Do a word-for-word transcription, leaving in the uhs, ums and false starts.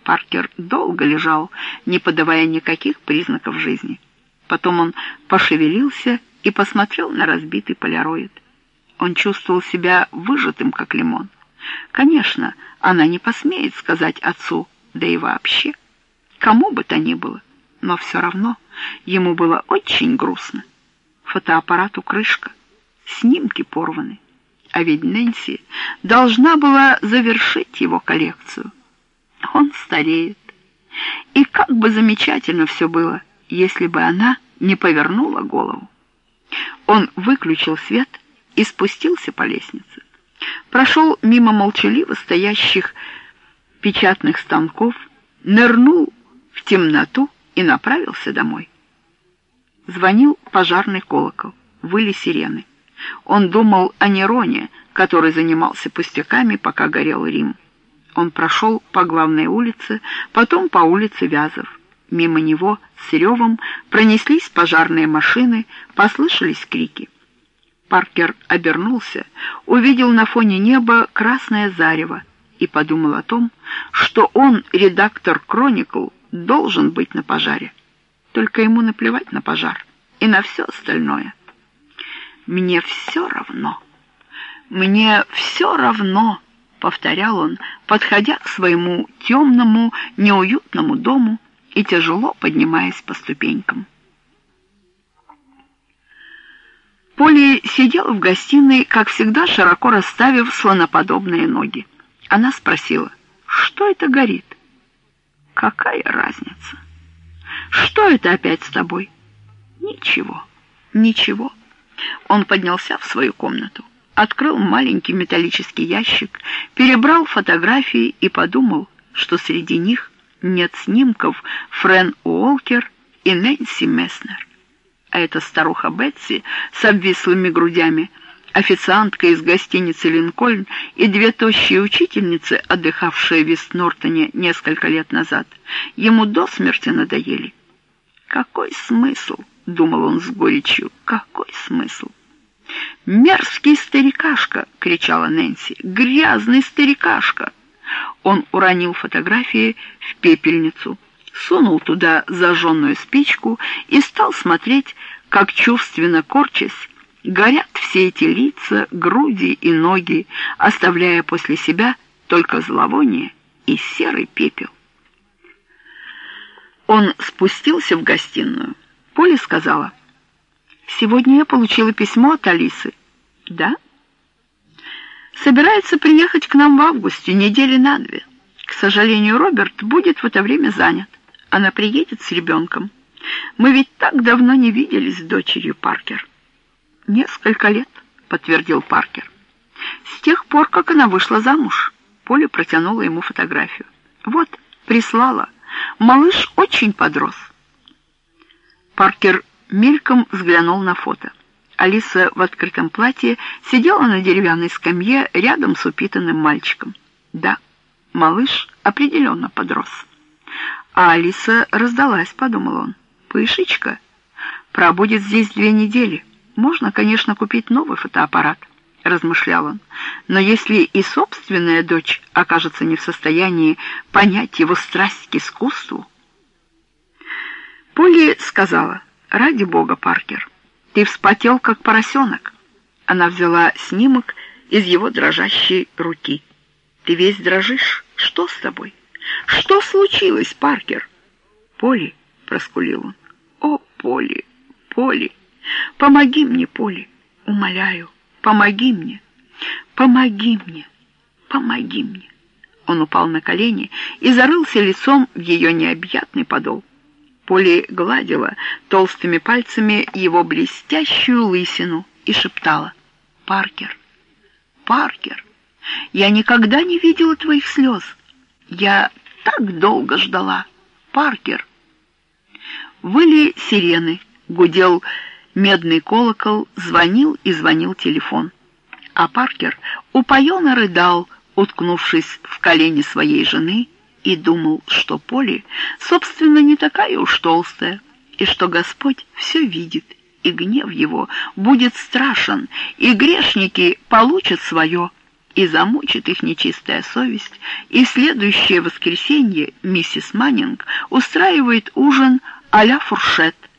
Паркер долго лежал, не подавая никаких признаков жизни. Потом он пошевелился и посмотрел на разбитый поляроид. Он чувствовал себя выжатым, как лимон. Конечно, она не посмеет сказать отцу, да и вообще, кому бы то ни было, но все равно ему было очень грустно. Фотоаппарату крышка, снимки порваны, а ведь Нэнси должна была завершить его коллекцию. Он стареет. И как бы замечательно все было, если бы она не повернула голову. Он выключил свет и спустился по лестнице. Прошел мимо молчаливо стоящих печатных станков, нырнул в темноту и направился домой. Звонил пожарный колокол, выли сирены. Он думал о Нероне, который занимался пустяками, пока горел Рим. Он прошел по главной улице, потом по улице Вязов. Мимо него с ревом пронеслись пожарные машины, послышались крики. Паркер обернулся, увидел на фоне неба красное зарево и подумал о том, что он, редактор «Кроникл», должен быть на пожаре. Только ему наплевать на пожар и на все остальное. «Мне все равно, мне все равно», — повторял он, подходя к своему темному, неуютному дому и тяжело поднимаясь по ступенькам. Полли сидела в гостиной, как всегда, широко расставив слоноподобные ноги. Она спросила: «Что это горит?» «Какая разница? Что это опять с тобой?» «Ничего, ничего». Он поднялся в свою комнату, открыл маленький металлический ящик, перебрал фотографии и подумал, что среди них нет снимков Френ Уолкер и Нэнси Месснер. А эта старуха Бетси с обвислыми грудями, официантка из гостиницы «Линкольн» и две тощие учительницы, отдыхавшие в Вест-Нортоне несколько лет назад, ему до смерти надоели. «Какой смысл?» — думал он с горечью. «Какой смысл?» «Мерзкий старикашка!» — кричала Нэнси. «Грязный старикашка!» Он уронил фотографии в пепельницу, сунул туда зажженную спичку и стал смотреть, как, чувственно корчась, горят все эти лица, груди и ноги, оставляя после себя только зловоние и серый пепел. Он спустился в гостиную. Полли сказала: «Сегодня я получила письмо от Алисы». «Да?» «Собирается приехать к нам в августе, недели на две. К сожалению, Роберт будет в это время занят. Она приедет с ребенком. Мы ведь так давно не виделись с дочерью, Паркер». «Несколько лет», — подтвердил Паркер. «С тех пор, как она вышла замуж». Полли протянула ему фотографию. «Вот, прислала. Малыш очень подрос». Паркер мельком взглянул на фото. Алиса в открытом платье сидела на деревянной скамье рядом с упитанным мальчиком. Да, малыш определенно подрос. А Алиса раздалась, подумал он. Пышечка пробудет здесь две недели. Можно, конечно, купить новый фотоаппарат, размышлял он. Но если и собственная дочь окажется не в состоянии понять его страсть к искусству... Полли сказала: «Ради бога, Паркер, ты вспотел, как поросенок». Она взяла снимок из его дрожащей руки. «Ты весь дрожишь. Что с тобой? Что случилось, Паркер?» «Полли», — проскулил он. «О, Полли, Полли, помоги мне, Полли, умоляю, помоги мне, помоги мне, помоги мне». Он упал на колени и зарылся лицом в ее необъятный подол. Полли гладила толстыми пальцами его блестящую лысину и шептала: «Паркер, Паркер, я никогда не видела твоих слез. Я так долго ждала, Паркер». Выли сирены, гудел медный колокол, звонил и звонил телефон. А Паркер упоенно рыдал, уткнувшись в колени своей жены, и думал, что Полли, собственно, не такая уж толстая, и что Господь все видит, и гнев его будет страшен, и грешники получат свое, и замучит их нечистая совесть, и в следующее воскресенье миссис Маннинг устраивает ужин а-ля фуршет,